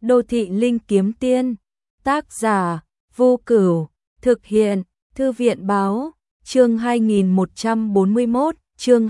Đô thị linh kiếm tiên, tác giả, Vô Cửu, thực hiện, Thư viện báo, chương 2141, chương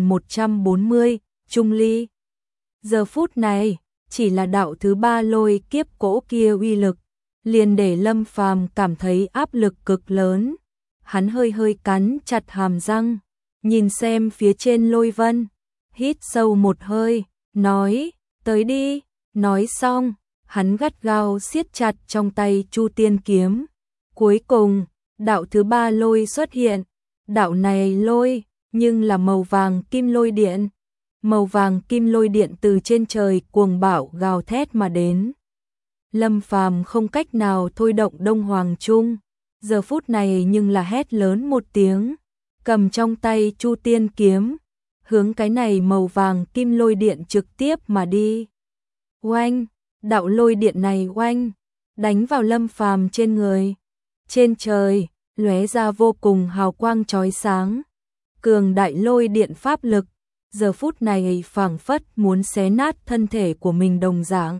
2140, Trung Ly. Giờ phút này, chỉ là đạo thứ ba lôi kiếp cỗ kia uy lực, liền để Lâm Phàm cảm thấy áp lực cực lớn. Hắn hơi hơi cắn chặt hàm răng, nhìn xem phía trên Lôi Vân, hít sâu một hơi, nói, tới đi, nói xong, hắn gắt gao siết chặt trong tay Chu Tiên kiếm. Cuối cùng, đạo thứ ba lôi xuất hiện, đạo này lôi, nhưng là màu vàng kim lôi điện. Màu vàng kim lôi điện từ trên trời cuồng bạo gào thét mà đến. Lâm Phàm không cách nào thôi động Đông Hoàng Trung, giờ phút này nhưng là hét lớn một tiếng, cầm trong tay Chu Tiên kiếm, hướng cái này màu vàng kim lôi điện trực tiếp mà đi. Oanh, đạo lôi điện này oanh, đánh vào Lâm Phàm trên người. Trên trời, lóe ra vô cùng hào quang chói sáng. Cường đại lôi điện pháp lực, giờ phút này phảng phất muốn xé nát thân thể của mình đồng dạng.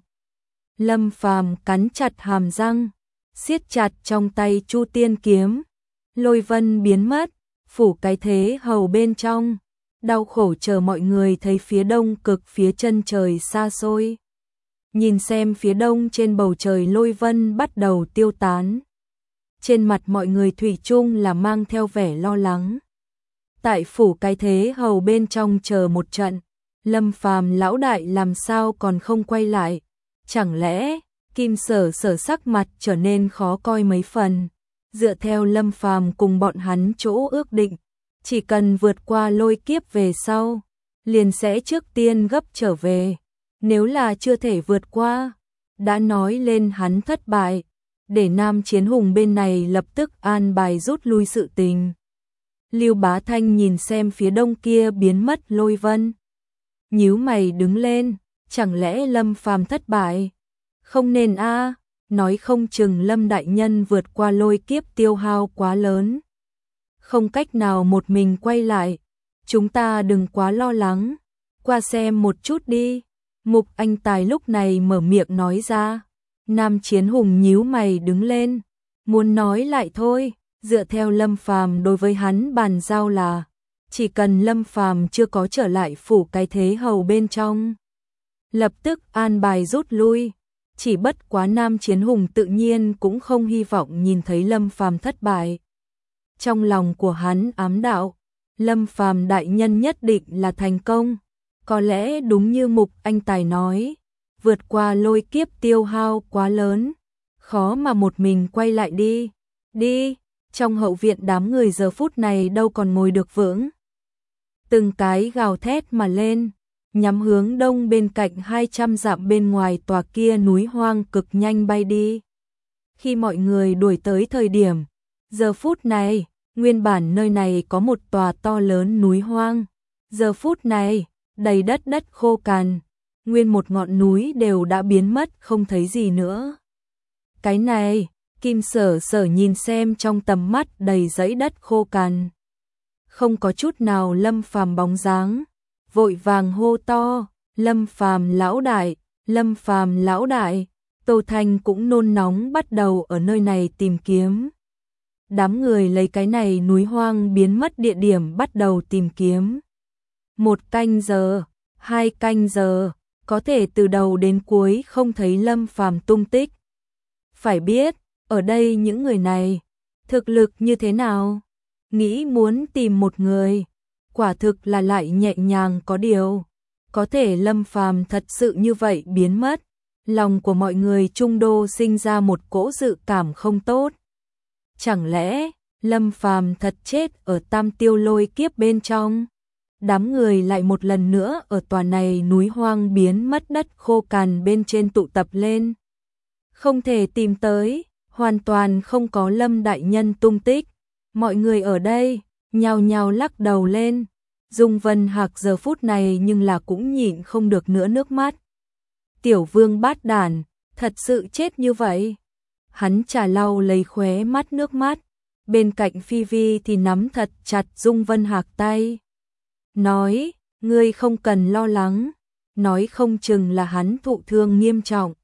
Lâm Phàm cắn chặt hàm răng, siết chặt trong tay Chu Tiên kiếm. Lôi vân biến mất, phủ cái thế hầu bên trong, đau khổ chờ mọi người thấy phía đông cực phía chân trời xa xôi. Nhìn xem phía đông trên bầu trời lôi vân bắt đầu tiêu tán. Trên mặt mọi người thủy chung là mang theo vẻ lo lắng. Tại phủ cái thế hầu bên trong chờ một trận, Lâm Phàm lão đại làm sao còn không quay lại? Chẳng lẽ Kim Sở Sở sắc mặt trở nên khó coi mấy phần? Dựa theo Lâm Phàm cùng bọn hắn chỗ ước định, chỉ cần vượt qua lôi kiếp về sau, liền sẽ trước tiên gấp trở về. Nếu là chưa thể vượt qua, đã nói lên hắn thất bại, để Nam Chiến Hùng bên này lập tức an bài rút lui sự tình. Lưu Bá Thanh nhìn xem phía đông kia biến mất lôi vân, nhíu mày đứng lên, chẳng lẽ Lâm Phàm thất bại? Không nên a, nói không chừng Lâm đại nhân vượt qua lôi kiếp tiêu hao quá lớn, không cách nào một mình quay lại. Chúng ta đừng quá lo lắng, qua xem một chút đi. Mục Anh Tài lúc này mở miệng nói ra. Nam Chiến Hùng nhíu mày đứng lên, muốn nói lại thôi. Dựa theo Lâm Phàm đối với hắn bàn giao là, chỉ cần Lâm Phàm chưa có trở lại phủ cái thế hầu bên trong, lập tức an bài rút lui. Chỉ bất quá Nam Chiến Hùng tự nhiên cũng không hy vọng nhìn thấy Lâm Phàm thất bại. Trong lòng của hắn ám đạo, Lâm Phàm đại nhân nhất định là thành công. Có lẽ đúng như Mục Anh Tài nói, vượt qua lôi kiếp tiêu hao quá lớn, khó mà một mình quay lại đi. Đi, trong hậu viện đám người giờ phút này đâu còn ngồi được vững. Từng cái gào thét mà lên, nhắm hướng đông bên cạnh 200 dặm bên ngoài tòa kia núi hoang cực nhanh bay đi. Khi mọi người đuổi tới thời điểm, giờ phút này, nguyên bản nơi này có một tòa to lớn núi hoang. Giờ phút này, đầy đất khô cằn, nguyên một ngọn núi đều đã biến mất không thấy gì nữa. Cái này, Kim Sở Sở nhìn xem trong tầm mắt đầy dãy đất khô cằn, không có chút nào Lâm Phàm bóng dáng, vội vàng hô to, Lâm Phàm lão đại, Lâm Phàm lão đại. Tô Thanh cũng nôn nóng bắt đầu ở nơi này tìm kiếm. Đám người lấy cái này núi hoang biến mất địa điểm bắt đầu tìm kiếm. 1 canh giờ, 2 canh giờ, có thể từ đầu đến cuối không thấy Lâm Phàm tung tích. Phải biết, ở đây những người này, thực lực như thế nào? Nghĩ muốn tìm một người, quả thực là lại nhẹ nhàng có điều. Có thể Lâm Phàm thật sự như vậy biến mất, lòng của mọi người Trung Đô sinh ra một cỗ dự cảm không tốt. Chẳng lẽ, Lâm Phàm thật chết ở Tam Tiêu lôi kiếp bên trong? Đám người lại một lần nữa ở tòa này núi hoang biến mất đất khô cằn bên trên tụ tập lên. Không thể tìm tới, hoàn toàn không có Lâm đại nhân tung tích. Mọi người ở đây, nhao nhao lắc đầu lên. Dung Vân Hạc giờ phút này nhưng là cũng nhịn không được nữa nước mắt. Tiểu Vương bát đản, thật sự chết như vậy. Hắn trà lau lấy khóe mắt nước mắt. Bên cạnh Phi Vi thì nắm thật chặt Dung Vân Hạc tay. Nói, ngươi không cần lo lắng, nói không chừng là hắn thụ thương nghiêm trọng.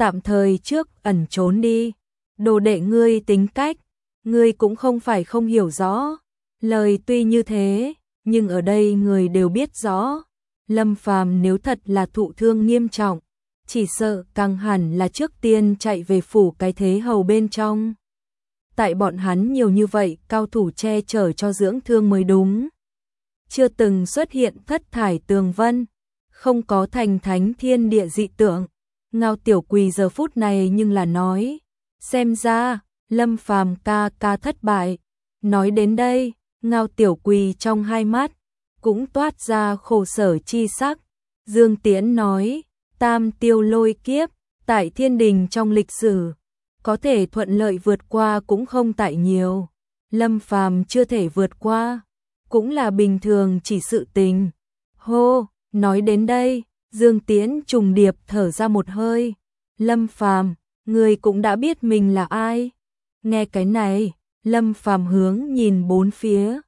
tạm thời trước ẩn trốn đi. Đồ đệ ngươi tính cách, ngươi cũng không phải không hiểu rõ. Lời tuy như thế, nhưng ở đây người đều biết rõ. Lâm Phàm nếu thật là thụ thương nghiêm trọng, chỉ sợ càng hẳn là trước tiên chạy về phủ cái thế hầu bên trong. Tại bọn hắn nhiều như vậy, cao thủ che chở cho dưỡng thương mới đúng. Chưa từng xuất hiện thất thải tường vân, không có thành thánh thiên địa dị tượng. Ngao Tiểu Quỳ giờ phút này nhưng là nói, xem ra Lâm Phàm ca ca thất bại. Nói đến đây, Ngao Tiểu Quỳ trong hai mắt cũng toát ra khổ sở chi sắc. Dương Tiễn nói, tam tiêu lôi kiếp, tại thiên đình trong lịch sử, có thể thuận lợi vượt qua cũng không tại nhiều. Lâm Phàm chưa thể vượt qua, cũng là bình thường chỉ sự tình. Hô, nói đến đây, Dương Tiễn trùng điệp thở ra một hơi. Lâm Phàm, người cũng đã biết mình là ai. Nghe cái này, Lâm Phàm hướng nhìn bốn phía.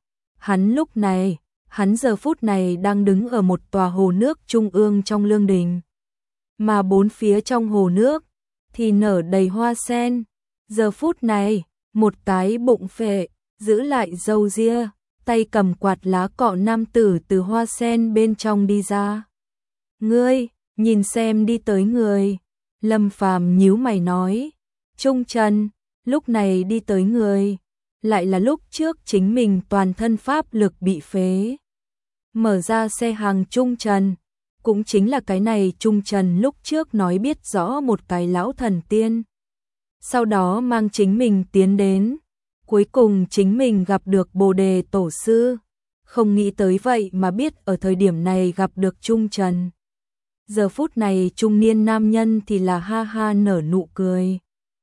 Hắn giờ phút này đang đứng ở một tòa hồ nước trung ương trong lương đình. Mà bốn phía trong hồ nước thì nở đầy hoa sen. Giờ phút này, một cái bụng phệ, giữ lại râu ria, tay cầm quạt lá cọ nam tử từ hoa sen bên trong đi ra. Ngươi, nhìn xem đi tới người. Lâm Phàm nhíu mày nói. Trung Trần, lúc này đi tới người, lại là lúc trước chính mình toàn thân pháp lực bị phế. Mở ra xe hàng Trung Trần, cũng chính là cái này Trung Trần lúc trước nói biết rõ một cái lão thần tiên. Sau đó mang chính mình tiến đến, cuối cùng chính mình gặp được Bồ Đề Tổ Sư. Không nghĩ tới vậy mà biết ở thời điểm này gặp được Trung Trần. Giờ phút này trung niên nam nhân thì là ha ha nở nụ cười.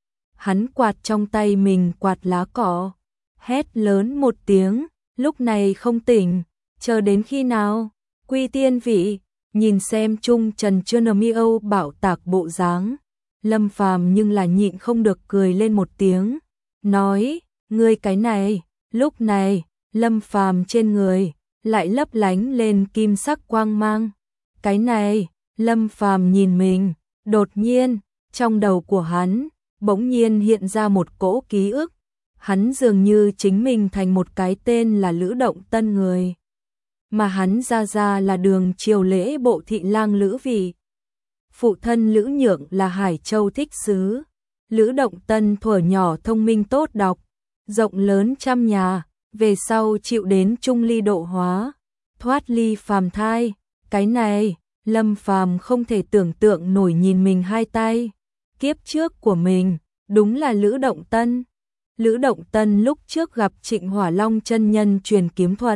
Hắn quạt trong tay mình quạt lá cỏ, hét lớn một tiếng, lúc này không tỉnh, chờ đến khi nào? Quy tiên vị, nhìn xem Trung Trần chưa nờ mi âu bảo tạc bộ dáng. Lâm Phàm nhưng là nhịn không được cười lên một tiếng, nói, ngươi cái này. Lúc này, Lâm Phàm trên người lại lấp lánh lên kim sắc quang mang. Cái này, Lâm Phàm nhìn mình, đột nhiên, trong đầu của hắn bỗng nhiên hiện ra một cỗ ký ức. Hắn dường như chính mình thành một cái tên là Lữ Động Tân người. Mà hắn ra là Đường Triều Lễ Bộ thị lang Lữ Vị. Phụ thân Lữ Nhượng là Hải Châu Thích Sứ. Lữ Động Tân thuở nhỏ thông minh tốt đọc, rộng lớn trăm nhà, về sau chịu đến trung ly độ hóa, thoát ly phàm thai. Cái này, Lâm Phàm không thể tưởng tượng nổi, nhìn mình hai tay. Kiếp trước của mình, đúng là Lữ Động Tân. Lữ Động Tân lúc trước gặp Trịnh Hỏa Long chân nhân truyền kiếm thuật,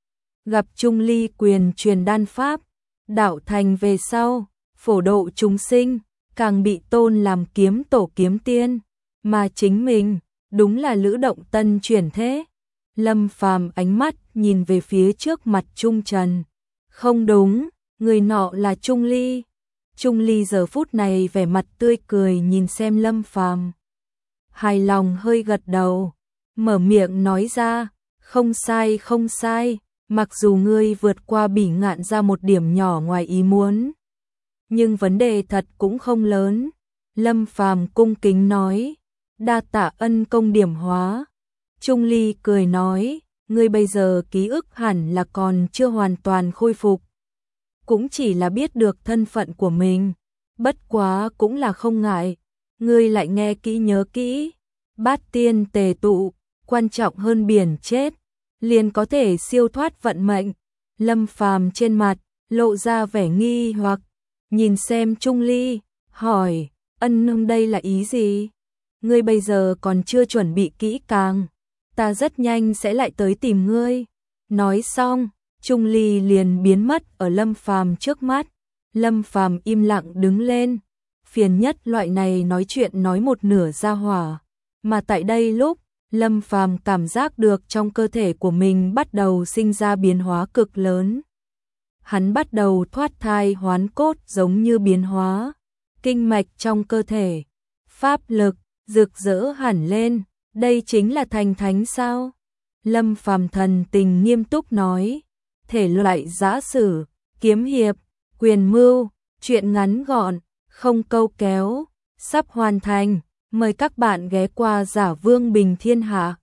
gặp Trung Ly quyền truyền đan pháp, đạo thành về sau, phổ độ chúng sinh, càng bị tôn làm kiếm tổ kiếm tiên, mà chính mình, đúng là Lữ Động Tân chuyển thế. Lâm Phàm ánh mắt nhìn về phía trước mặt Trung Trần. Không đúng, người nọ là Trung Ly. Trung Ly giờ phút này vẻ mặt tươi cười nhìn xem Lâm Phàm, hài lòng hơi gật đầu, mở miệng nói ra, không sai không sai, mặc dù ngươi vượt qua bỉ ngạn ra một điểm nhỏ ngoài ý muốn, nhưng vấn đề thật cũng không lớn. Lâm Phàm cung kính nói, đa tạ ân công điểm hóa. Trung Ly cười nói, ngươi bây giờ ký ức hẳn là còn chưa hoàn toàn khôi phục, cũng chỉ là biết được thân phận của mình, bất quá cũng là không ngại. Ngươi lại nghe kỹ nhớ kỹ, bát tiên tề tụ, quan trọng hơn biển chết, liền có thể siêu thoát vận mệnh. Lâm Phàm trên mặt lộ ra vẻ nghi hoặc, nhìn xem Trung Ly, hỏi, ân nương đây là ý gì? Ngươi bây giờ còn chưa chuẩn bị kỹ càng, ta rất nhanh sẽ lại tới tìm ngươi. Nói xong, Trung Ly liền biến mất ở Lâm Phàm trước mắt. Lâm Phàm im lặng đứng lên. Phiền nhất loại này nói chuyện nói một nửa ra hỏa. Mà tại đây lúc, Lâm Phàm cảm giác được trong cơ thể của mình bắt đầu sinh ra biến hóa cực lớn. Hắn bắt đầu thoát thai hoán cốt giống như biến hóa. Kinh mạch trong cơ thể, pháp lực, rực rỡ hẳn lên. Đây chính là thành thánh sao? Lâm Phàm thần tình nghiêm túc nói. Thể loại giã sử, kiếm hiệp, quyền mưu, chuyện ngắn gọn, không câu kéo, sắp hoàn thành. Mời các bạn ghé qua Giả Vương Bình Thiên Hạ.